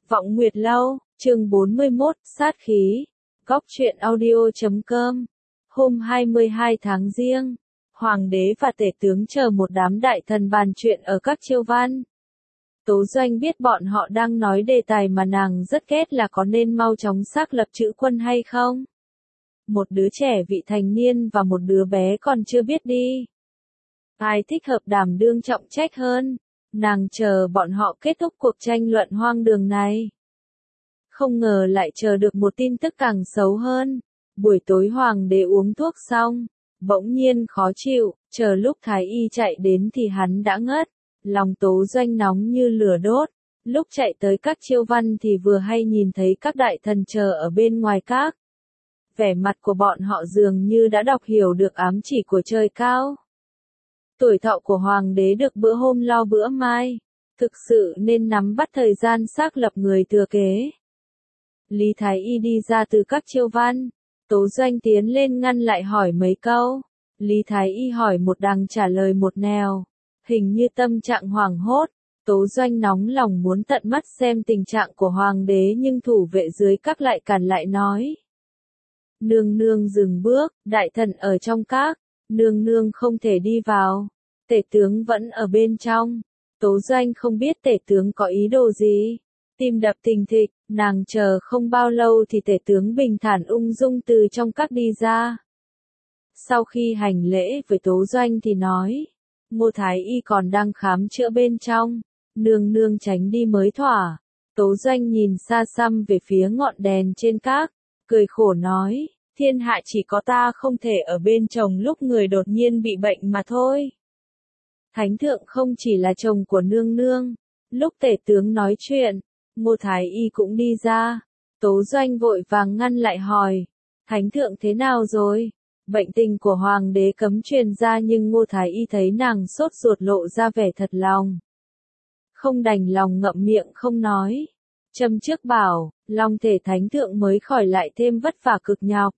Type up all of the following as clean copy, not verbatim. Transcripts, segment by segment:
Vọng Nguyệt Lâu, chương 41, sát khí. Góc truyện audio.com. Hôm 22 tháng Giêng, Hoàng đế và tể tướng chờ một đám đại thần bàn chuyện ở các chiêu văn. Tố Doanh biết bọn họ đang nói đề tài mà nàng rất ghét là có nên mau chóng xác lập chữ quân hay không. Một đứa trẻ vị thành niên và một đứa bé còn chưa biết đi. Ai thích hợp đảm đương trọng trách hơn? Nàng chờ bọn họ kết thúc cuộc tranh luận hoang đường này. Không ngờ lại chờ được một tin tức càng xấu hơn. Buổi tối hoàng đế uống thuốc xong, bỗng nhiên khó chịu, chờ lúc thái y chạy đến thì hắn đã ngất. Lòng Tố Doanh nóng như lửa đốt. Lúc chạy tới các chiêu văn thì vừa hay nhìn thấy các đại thần chờ ở bên ngoài các. Vẻ mặt của bọn họ dường như đã đọc hiểu được ám chỉ của trời cao. Tuổi thọ của hoàng đế được bữa hôm lo bữa mai, thực sự nên nắm bắt thời gian xác lập người thừa kế. Lý Thái Y đi ra từ các chiêu văn, Tố Doanh tiến lên ngăn lại hỏi mấy câu. Lý Thái Y hỏi một đằng trả lời một nẻo, hình như tâm trạng hoảng hốt. Tố Doanh nóng lòng muốn tận mắt xem tình trạng của hoàng đế nhưng thủ vệ dưới các lại cản lại nói. Nương nương dừng bước, đại thần ở trong các. Nương nương không thể đi vào, tể tướng vẫn ở bên trong. Tố Doanh không biết tể tướng có ý đồ gì. Tim đập thình thịch, nàng chờ không bao lâu thì tể tướng bình thản ung dung từ trong các đi ra. Sau khi hành lễ với Tố Doanh thì nói, Ngô Thái Y còn đang khám chữa bên trong, nương nương tránh đi mới thỏa. Tố Doanh nhìn xa xăm về phía ngọn đèn trên các, cười khổ nói. Thiên hạ chỉ có ta không thể ở bên chồng lúc người đột nhiên bị bệnh mà thôi. Thánh thượng không chỉ là chồng của nương nương. Lúc tể tướng nói chuyện, Ngô Thái Y cũng đi ra. Tố Doanh vội vàng ngăn lại hỏi. Thánh thượng thế nào rồi? Bệnh tình của hoàng đế cấm truyền ra nhưng Ngô Thái Y thấy nàng sốt ruột lộ ra vẻ thật lòng. Không đành lòng ngậm miệng không nói. Châm trước bảo, long thể thánh thượng mới khỏi lại thêm vất vả cực nhọc.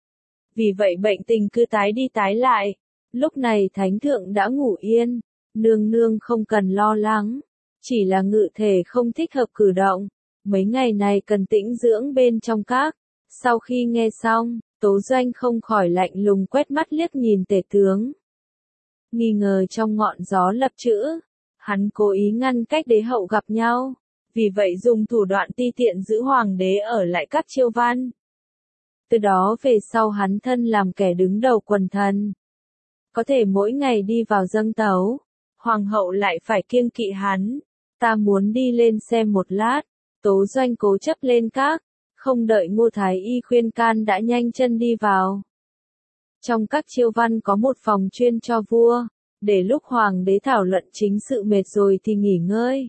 Vì vậy bệnh tình cứ tái đi tái lại. Lúc này thánh thượng đã ngủ yên, nương nương không cần lo lắng. Chỉ là ngự thể không thích hợp cử động. Mấy ngày này cần tĩnh dưỡng bên trong các. Sau khi nghe xong, Tố Doanh không khỏi lạnh lùng quét mắt liếc nhìn tể tướng. Nghi ngờ trong ngọn gió lập chữ. Hắn cố ý ngăn cách đế hậu gặp nhau. Vì vậy dùng thủ đoạn ti tiện giữ hoàng đế ở lại các chiêu văn. Từ đó về sau hắn thân làm kẻ đứng đầu quần thần. Có thể mỗi ngày đi vào dâng tấu, hoàng hậu lại phải kiêng kỵ hắn. Ta muốn đi lên xem một lát. Tố Doanh cố chấp lên các, không đợi Ngô Thái Y khuyên can đã nhanh chân đi vào. Trong các chiêu văn có một phòng chuyên cho vua, để lúc hoàng đế thảo luận chính sự mệt rồi thì nghỉ ngơi.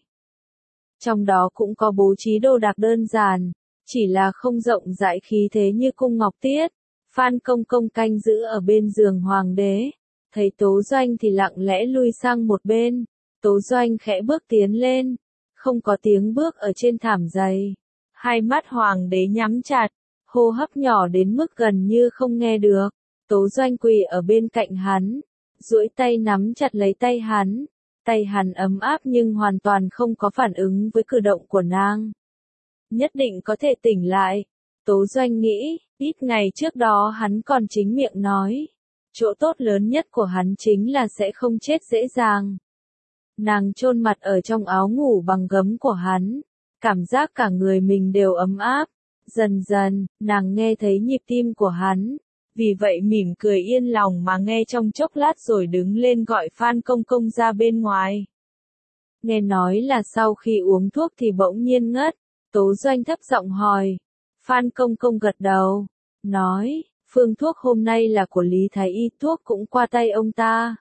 Trong đó cũng có bố trí đồ đạc đơn giản. Chỉ là không rộng rãi khí thế như cung Ngọc Tiết. Phan Công Công canh giữ ở bên giường hoàng đế. Thấy Tố Doanh thì lặng lẽ lui sang một bên. Tố Doanh khẽ bước tiến lên. Không có tiếng bước ở trên thảm dày. Hai mắt hoàng đế nhắm chặt. Hô hấp nhỏ đến mức gần như không nghe được. Tố Doanh quỳ ở bên cạnh hắn. Duỗi tay nắm chặt lấy tay hắn. Tay hắn ấm áp nhưng hoàn toàn không có phản ứng với cử động của nàng. Nhất định có thể tỉnh lại. Tố Doanh nghĩ, ít ngày trước đó hắn còn chính miệng nói. Chỗ tốt lớn nhất của hắn chính là sẽ không chết dễ dàng. Nàng chôn mặt ở trong áo ngủ bằng gấm của hắn. Cảm giác cả người mình đều ấm áp. Dần dần, nàng nghe thấy nhịp tim của hắn. Vì vậy mỉm cười yên lòng mà nghe trong chốc lát rồi đứng lên gọi Phan Công Công ra bên ngoài. Nghe nói là sau khi uống thuốc thì bỗng nhiên ngất. Tố Doanh thấp giọng hỏi. Phan Công Công gật đầu. Nói, phương thuốc hôm nay là của Lý Thái Y, thuốc cũng qua tay ông ta.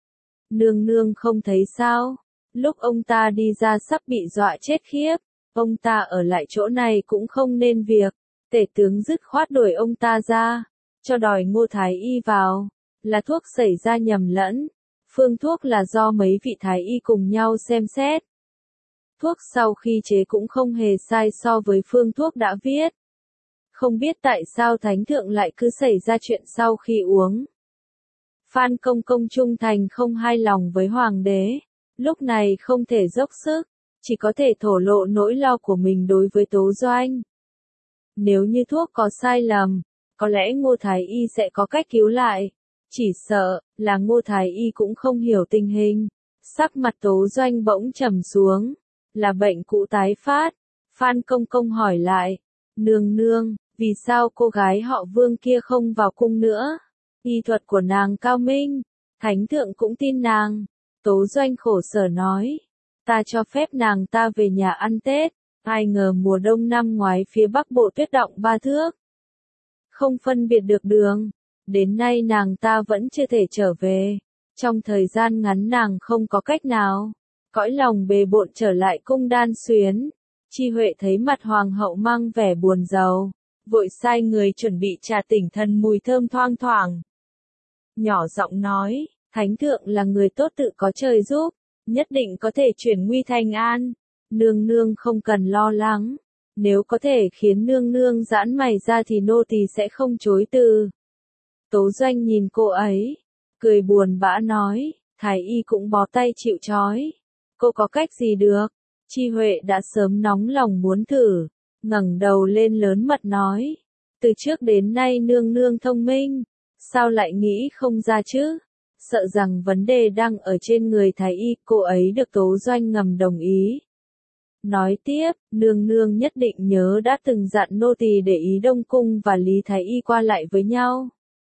Nương nương không thấy sao? Lúc ông ta đi ra sắp bị dọa chết khiếp. Ông ta ở lại chỗ này cũng không nên việc. Tể tướng dứt khoát đuổi ông ta ra. Cho đòi Ngô Thái Y vào. Là thuốc xảy ra nhầm lẫn. Phương thuốc là do mấy vị Thái Y cùng nhau xem xét. Thuốc sau khi chế cũng không hề sai so với phương thuốc đã viết. Không biết tại sao thánh thượng lại cứ xảy ra chuyện sau khi uống. Phan Công Công trung thành không hài lòng với hoàng đế. Lúc này không thể dốc sức. chỉ có thể thổ lộ nỗi lo của mình đối với Tố Doanh. Nếu như thuốc có sai lầm, có lẽ Ngô Thái Y sẽ có cách cứu lại. Chỉ sợ là Ngô Thái Y cũng không hiểu tình hình. Sắc mặt Tố Doanh bỗng trầm xuống. Là bệnh cũ tái phát. Phan Công Công hỏi lại. Nương nương, vì sao cô gái họ Vương kia không vào cung nữa? Y thuật của nàng cao minh. Thánh thượng cũng tin nàng. Tố Doanh khổ sở nói. Ta cho phép nàng ta về nhà ăn Tết. Ai ngờ mùa đông năm ngoái phía Bắc Bộ tuyết đọng 3 thước. Không phân biệt được đường. Đến nay nàng ta vẫn chưa thể trở về. Trong thời gian ngắn nàng không có cách nào. Cõi lòng bề bộn trở lại cung Đan Xuyến. Chi Huệ thấy mặt hoàng hậu mang vẻ buồn rầu. Vội sai người chuẩn bị trà tỉnh thần mùi thơm thoang thoảng. Nhỏ giọng nói, Thánh thượng là người tốt tự có trời giúp. Nhất định có thể chuyển nguy thành an. Nương nương không cần lo lắng. Nếu có thể khiến nương nương giãn mày ra thì nô tỳ sẽ không chối từ. Tố Doanh nhìn cô ấy, cười buồn bã nói, Thái Y cũng bó tay chịu trói. Cô có cách gì được? Chi Huệ đã sớm nóng lòng muốn thử, ngẩng đầu lên lớn mật nói. Từ trước đến nay nương nương thông minh, sao lại nghĩ không ra chứ? Sợ rằng vấn đề đang ở trên người Thái Y, cô ấy được Tố Doanh ngầm đồng ý. Nói tiếp, nương nương nhất định nhớ đã từng dặn nô tỳ để ý Đông Cung và Lý Thái Y qua lại với nhau.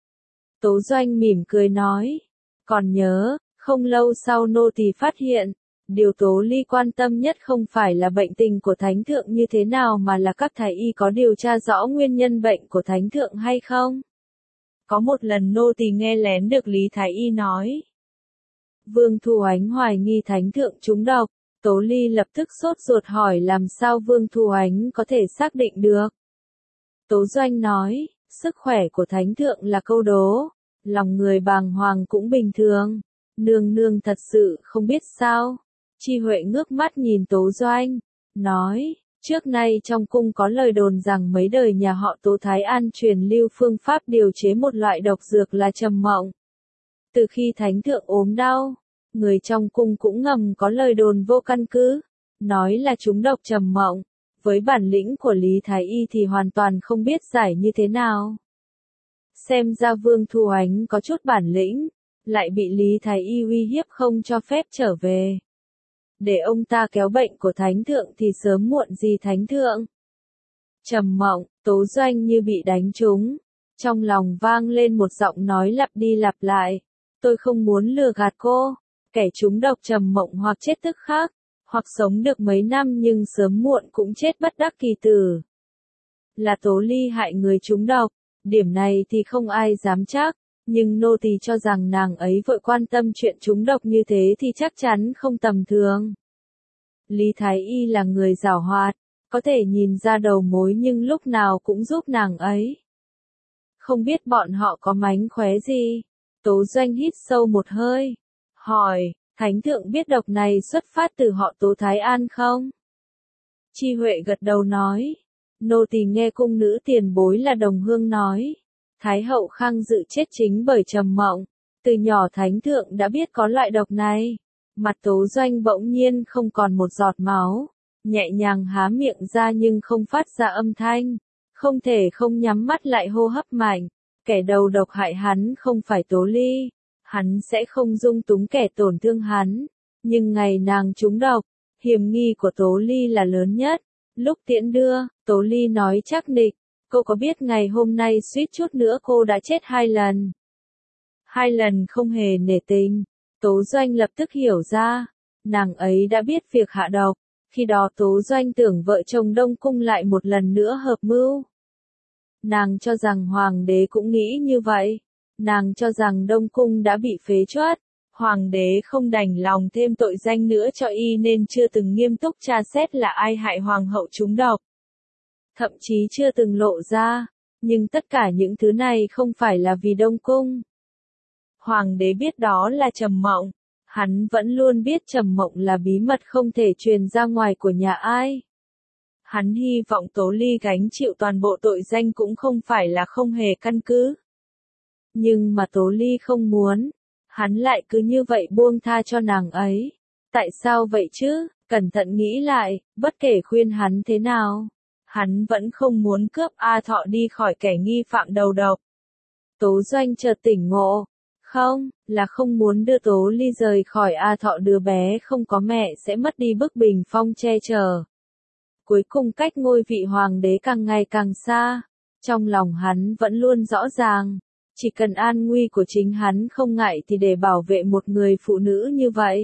Tố Doanh mỉm cười nói, còn nhớ, không lâu sau nô tỳ phát hiện, điều Tố Ly quan tâm nhất không phải là bệnh tình của Thánh thượng như thế nào mà là các Thái Y có điều tra rõ nguyên nhân bệnh của Thánh thượng hay không. Có một lần nô tỳ nghe lén được Lý Thái Y nói. Vương Thu Ánh hoài nghi Thánh thượng trúng độc. Tố Ly lập tức sốt ruột hỏi làm sao Vương Thu Ánh có thể xác định được. Tố Doanh nói, sức khỏe của Thánh thượng là câu đố, lòng người bàng hoàng cũng bình thường. Nương nương thật sự không biết sao. Chi Huệ ngước mắt nhìn Tố Doanh, nói, trước nay trong cung có lời đồn rằng mấy đời nhà họ Tố Thái An truyền lưu phương pháp điều chế một loại độc dược là trầm mộng. Từ khi Thánh thượng ốm đau, người trong cung cũng ngầm có lời đồn vô căn cứ, nói là chúng độc trầm mộng. Với bản lĩnh của Lý Thái Y thì hoàn toàn không biết giải như thế nào. Xem ra Vương Thu Ánh có chút bản lĩnh, lại bị Lý Thái Y uy hiếp không cho phép trở về. Để ông ta kéo bệnh của Thánh thượng thì sớm muộn gì Thánh thượng. Trầm mộng, Tố Doanh như bị đánh trúng. Trong lòng vang lên một giọng nói lặp đi lặp lại. Tôi không muốn lừa gạt cô. Kẻ trúng độc trầm mộng hoặc chết tức khắc, hoặc sống được mấy năm nhưng sớm muộn cũng chết bất đắc kỳ tử. Là Tố Ly hại người trúng độc, điểm này thì không ai dám chắc, nhưng nô tỳ cho rằng nàng ấy vội quan tâm chuyện trúng độc như thế thì chắc chắn không tầm thường. Lý Thái Y là người giảo hoạt, có thể nhìn ra đầu mối nhưng lúc nào cũng giúp nàng ấy. Không biết bọn họ có mánh khóe gì? Tố Doanh hít sâu một hơi, hỏi, Thánh thượng biết độc này xuất phát từ họ Tố Thái An không? Chi Huệ gật đầu nói, nô tỳ nghe cung nữ tiền bối là Đồng Hương nói, Thái hậu Khang Dự chết chính bởi trầm mộng, từ nhỏ Thánh thượng đã biết có loại độc này. Mặt Tố Doanh bỗng nhiên không còn một giọt máu, nhẹ nhàng há miệng ra nhưng không phát ra âm thanh, không thể không nhắm mắt lại hô hấp mạnh, kẻ đầu độc hại hắn không phải Tố Ly. Hắn sẽ không dung túng kẻ tổn thương hắn, nhưng ngày nàng trúng độc, hiểm nghi của Tố Ly là lớn nhất. Lúc tiễn đưa, Tố Ly nói chắc nịch, cô có biết ngày hôm nay suýt chút nữa cô đã chết 2 lần. 2 lần không hề nể tình. Tố Doanh lập tức hiểu ra, nàng ấy đã biết việc hạ độc, khi đó Tố Doanh tưởng vợ chồng Đông Cung lại một lần nữa hợp mưu. Nàng cho rằng Hoàng đế cũng nghĩ như vậy. Nàng cho rằng Đông Cung đã bị phế truất, Hoàng đế không đành lòng thêm tội danh nữa cho y nên chưa từng nghiêm túc tra xét là ai hại Hoàng hậu trúng độc. Thậm chí chưa từng lộ ra, nhưng tất cả những thứ này không phải là vì Đông Cung. Hoàng đế biết đó là trầm mộng, hắn vẫn luôn biết trầm mộng là bí mật không thể truyền ra ngoài của nhà ai. Hắn hy vọng Tố Ly gánh chịu toàn bộ tội danh cũng không phải là không hề căn cứ. Nhưng mà Tố Ly không muốn, hắn lại cứ như vậy buông tha cho nàng ấy. Tại sao vậy chứ? cẩn thận nghĩ lại, bất kể khuyên hắn thế nào, hắn vẫn không muốn cướp A Thọ đi khỏi kẻ nghi phạm đầu độc. Tố Doanh chợt tỉnh ngộ, không, là không muốn đưa Tố Ly rời khỏi A Thọ, đứa bé không có mẹ sẽ mất đi bức bình phong che chở. Cuối cùng cách ngôi vị hoàng đế càng ngày càng xa, trong lòng hắn vẫn luôn rõ ràng, chỉ cần an nguy của chính hắn không ngại thì để bảo vệ một người phụ nữ như vậy.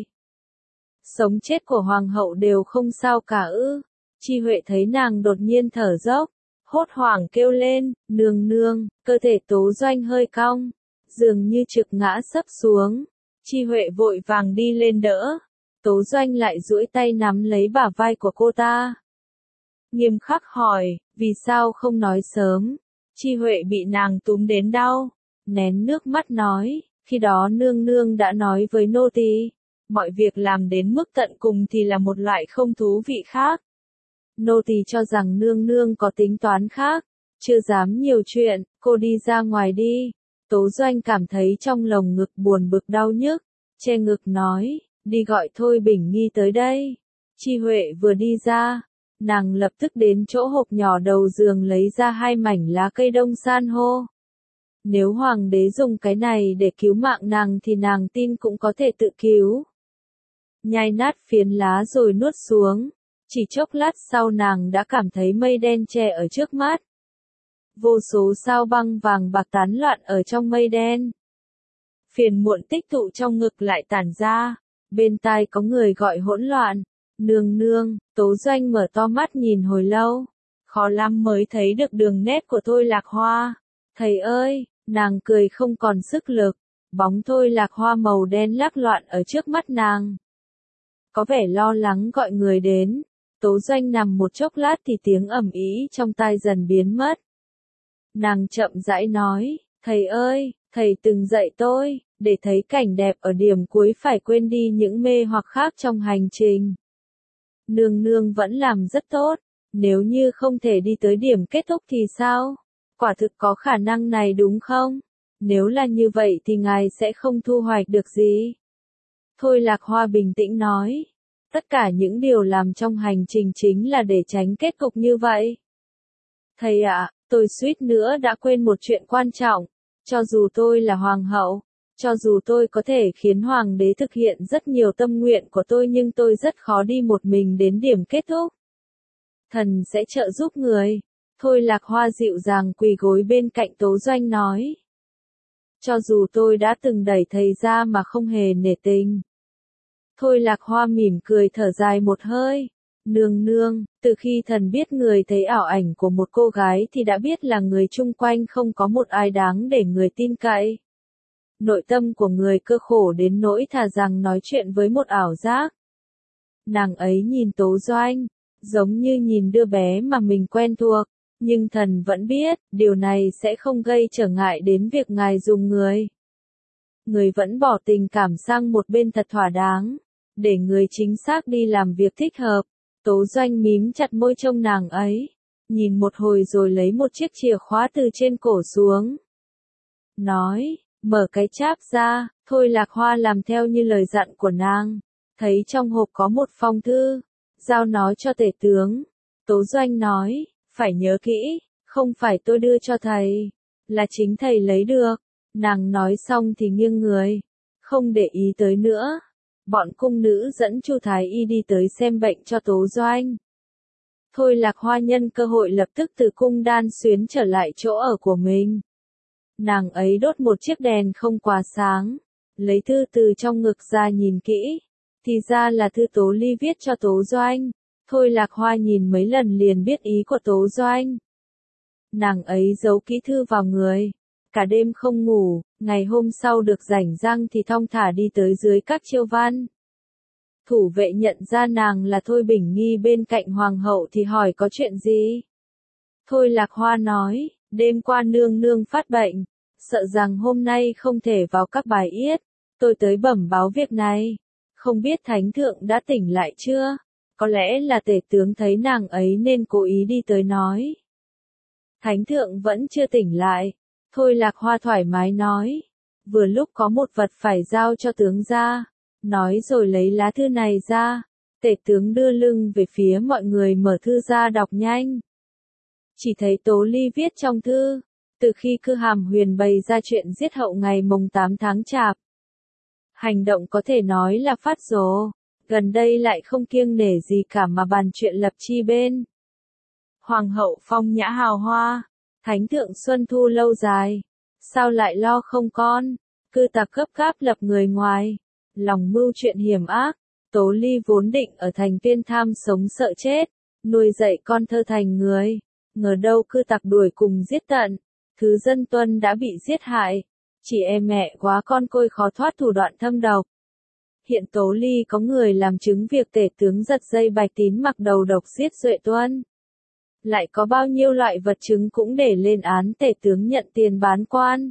Sống chết của hoàng hậu đều không sao cả ư. Chi Huệ thấy nàng đột nhiên thở dốc, hốt hoảng kêu lên, nương nương, cơ thể Tố Doanh hơi cong, dường như trực ngã sấp xuống. Chi Huệ vội vàng đi lên đỡ, Tố Doanh lại duỗi tay nắm lấy bả vai của cô ta. Nghiêm khắc hỏi, vì sao không nói sớm? Chi Huệ bị nàng túm đến đau, nén nước mắt nói, khi đó nương nương đã nói với nô tỳ, mọi việc làm đến mức tận cùng thì là một loại không thú vị khác. Nô tỳ cho rằng nương nương có tính toán khác, chưa dám nhiều chuyện, cô đi ra ngoài đi. Tố Doanh cảm thấy trong lồng ngực buồn bực đau nhức, che ngực nói, đi gọi Thôi Bình Nghi tới đây. Chi Huệ vừa đi ra, nàng lập tức đến chỗ hộp nhỏ đầu giường lấy ra 2 mảnh lá cây đông san hô. Nếu hoàng đế dùng cái này để cứu mạng nàng thì nàng tin cũng có thể tự cứu. Nhai nát phiến lá rồi nuốt xuống, chỉ chốc lát sau nàng đã cảm thấy mây đen che ở trước mắt. Vô số sao băng vàng bạc tán loạn ở trong mây đen. Phiền muộn tích tụ trong ngực lại tản ra, bên tai có người gọi hỗn loạn, nương nương. Tố Doanh mở to mắt nhìn hồi lâu, khó lắm mới thấy được đường nét của Thôi Lạc Hoa. Thầy ơi, nàng cười không còn sức lực, bóng Thôi Lạc Hoa màu đen lắc loạn ở trước mắt nàng. Có vẻ lo lắng gọi người đến, Tố Doanh nằm một chốc lát thì tiếng ầm ĩ trong tai dần biến mất. Nàng chậm rãi nói, thầy ơi, thầy từng dạy tôi, để thấy cảnh đẹp ở điểm cuối phải quên đi những mê hoặc khác trong hành trình. Nương nương vẫn làm rất tốt, nếu như không thể đi tới điểm kết thúc thì sao? Quả thực có khả năng này đúng không? Nếu là như vậy thì ngài sẽ không thu hoạch được gì. Thôi Lạc Hoa bình tĩnh nói, tất cả những điều làm trong hành trình chính là để tránh kết cục như vậy. Thầy ạ, tôi suýt nữa đã quên một chuyện quan trọng, cho dù tôi là hoàng hậu, cho dù tôi có thể khiến hoàng đế thực hiện rất nhiều tâm nguyện của tôi nhưng tôi rất khó đi một mình đến điểm kết thúc. Thần sẽ trợ giúp người. Thôi Lạc Hoa dịu dàng quỳ gối bên cạnh Tố Doanh nói. Cho dù tôi đã từng đẩy thầy ra mà không hề nể tình. Thôi Lạc Hoa mỉm cười thở dài một hơi. Nương nương, từ khi thần biết người thấy ảo ảnh của một cô gái thì đã biết là người chung quanh không có một ai đáng để người tin cậy. Nội tâm của người cơ khổ đến nỗi thà rằng nói chuyện với một ảo giác. Nàng ấy nhìn Tố Doanh, giống như nhìn đứa bé mà mình quen thuộc, nhưng thần vẫn biết, điều này sẽ không gây trở ngại đến việc ngài dùng người. Người vẫn bỏ tình cảm sang một bên thật thỏa đáng, để người chính xác đi làm việc thích hợp. Tố Doanh mím chặt môi trông nàng ấy, nhìn một hồi rồi lấy một chiếc chìa khóa từ trên cổ xuống. Nói, mở cái cháp ra. Thôi Lạc Hoa làm theo như lời dặn của nàng, thấy trong hộp có một phong thư, giao nó cho tể tướng. Tố Doanh nói, phải nhớ kỹ, không phải tôi đưa cho thầy, là chính thầy lấy được. Nàng nói xong thì nghiêng người, không để ý tới nữa. Bọn cung nữ dẫn Chu Thái Y đi tới xem bệnh cho Tố Doanh. Thôi Lạc Hoa nhân cơ hội lập tức từ cung đan xuyến trở lại chỗ ở của mình. Nàng ấy đốt một chiếc đèn không quá sáng, lấy thư từ trong ngực ra nhìn kỹ, thì ra là thư Tố Ly viết cho Tố Doanh. Thôi Lạc Hoa nhìn mấy lần liền biết ý của Tố Doanh. Nàng ấy giấu kỹ thư vào người, cả đêm không ngủ, ngày hôm sau được rảnh rang thì thong thả đi tới dưới các chiêu văn. Thủ vệ nhận ra nàng là Thôi Bình Nghi bên cạnh hoàng hậu thì hỏi có chuyện gì. Thôi Lạc Hoa nói, đêm qua nương nương phát bệnh, sợ rằng hôm nay không thể vào các bài yết, tôi tới bẩm báo việc này. Không biết thánh thượng đã tỉnh lại chưa? Có lẽ là tể tướng thấy nàng ấy nên cố ý đi tới nói. Thánh thượng vẫn chưa tỉnh lại. Thôi Lạc Hoa thoải mái nói. Vừa lúc có một vật phải giao cho tướng gia. Nói rồi lấy lá thư này ra. Tể Tể tướng đưa lưng về phía mọi người mở thư ra đọc nhanh. Chỉ thấy Tố Ly viết trong thư, từ khi Cư Hàm Huyền bày ra chuyện giết Hậu ngày mùng 8 tháng Chạp. Hành động có thể nói là phát rồ, gần đây lại không kiêng nể gì cả mà bàn chuyện lập chi bên. Hoàng hậu phong nhã hào hoa, thánh thượng xuân thu lâu dài, sao lại lo không con, cư tặc gấp gáp lập người ngoài, lòng mưu chuyện hiểm ác. Tố Ly vốn định ở thành Tiên tham sống sợ chết, nuôi dạy con thơ thành người, ngờ đâu cư tặc đuổi cùng giết tận, thứ dân tuân đã bị giết hại, chỉ e mẹ quá con côi khó thoát thủ đoạn thâm độc. Hiện Tố Ly có người làm chứng việc tể tướng giật dây Bạch Tín mặc đầu độc giết Duệ Tuân. Lại có bao nhiêu loại vật chứng cũng để lên án tể tướng nhận tiền bán quan,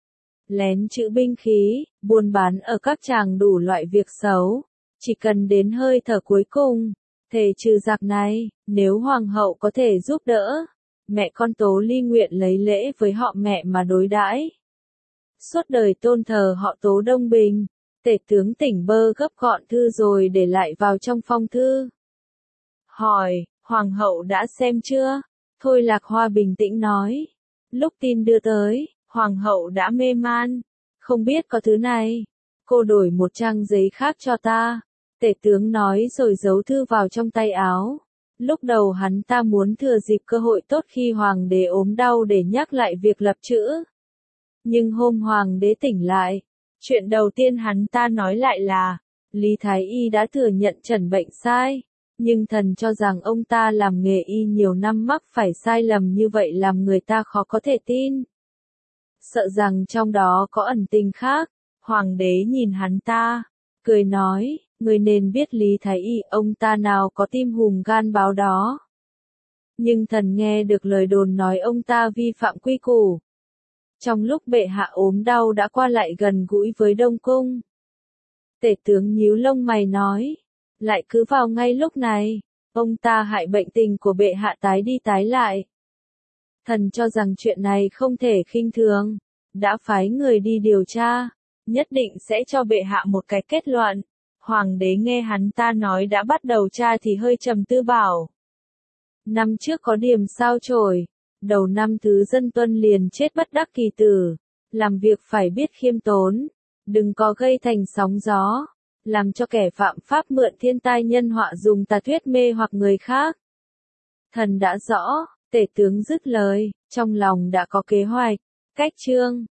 lén trữ binh khí, buôn bán ở các tràng đủ loại việc xấu. Chỉ cần đến hơi thở cuối cùng, thề trừ giặc này, nếu hoàng hậu có thể giúp đỡ, mẹ con Tố Ly nguyện lấy lễ với họ mẹ mà đối đãi. Suốt đời tôn thờ họ Tố Đông Bình, tể tướng tỉnh bơ gấp gọn thư rồi để lại vào trong phong thư. Hỏi, hoàng hậu đã xem chưa? Thôi Lạc Hoa bình tĩnh nói. Lúc tin đưa tới, hoàng hậu đã mê man, không biết có thứ này. Cô đổi một trang giấy khác cho ta. Tể tướng nói rồi giấu thư vào trong tay áo. Lúc đầu hắn ta muốn thừa dịp cơ hội tốt khi hoàng đế ốm đau để nhắc lại việc lập chữ. Nhưng hôm hoàng đế tỉnh lại, chuyện đầu tiên hắn ta nói lại là, Lý Thái Y đã thừa nhận chẩn bệnh sai, nhưng thần cho rằng ông ta làm nghề y nhiều năm mắc phải sai lầm như vậy làm người ta khó có thể tin. Sợ rằng trong đó có ẩn tình khác, hoàng đế nhìn hắn ta, cười nói, người nên biết Lý Thái Y, ông ta nào có tim hùm gan báo đó. Nhưng thần nghe được lời đồn nói ông ta vi phạm quy củ. Trong lúc bệ hạ ốm đau đã qua lại gần gũi với Đông Cung. Tể tướng nhíu lông mày nói, lại cứ vào ngay lúc này, ông ta hại bệnh tình của bệ hạ tái đi tái lại. Thần cho rằng chuyện này không thể khinh thường, đã phái người đi điều tra, nhất định sẽ cho bệ hạ một cái kết luận. Hoàng đế nghe hắn ta nói đã bắt đầu tra thì hơi trầm tư bảo. Năm trước có điểm sao chổi, đầu năm thứ dân tuân liền chết bất đắc kỳ tử, làm việc phải biết khiêm tốn, đừng có gây thành sóng gió, làm cho kẻ phạm pháp mượn thiên tai nhân họa dùng tà thuyết mê hoặc người khác. Thần đã rõ, tể tướng dứt lời, trong lòng đã có kế hoạch, cách chương.